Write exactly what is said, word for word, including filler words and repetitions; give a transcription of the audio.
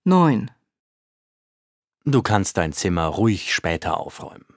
neun. Du kannst dein Zimmer ruhig später aufräumen.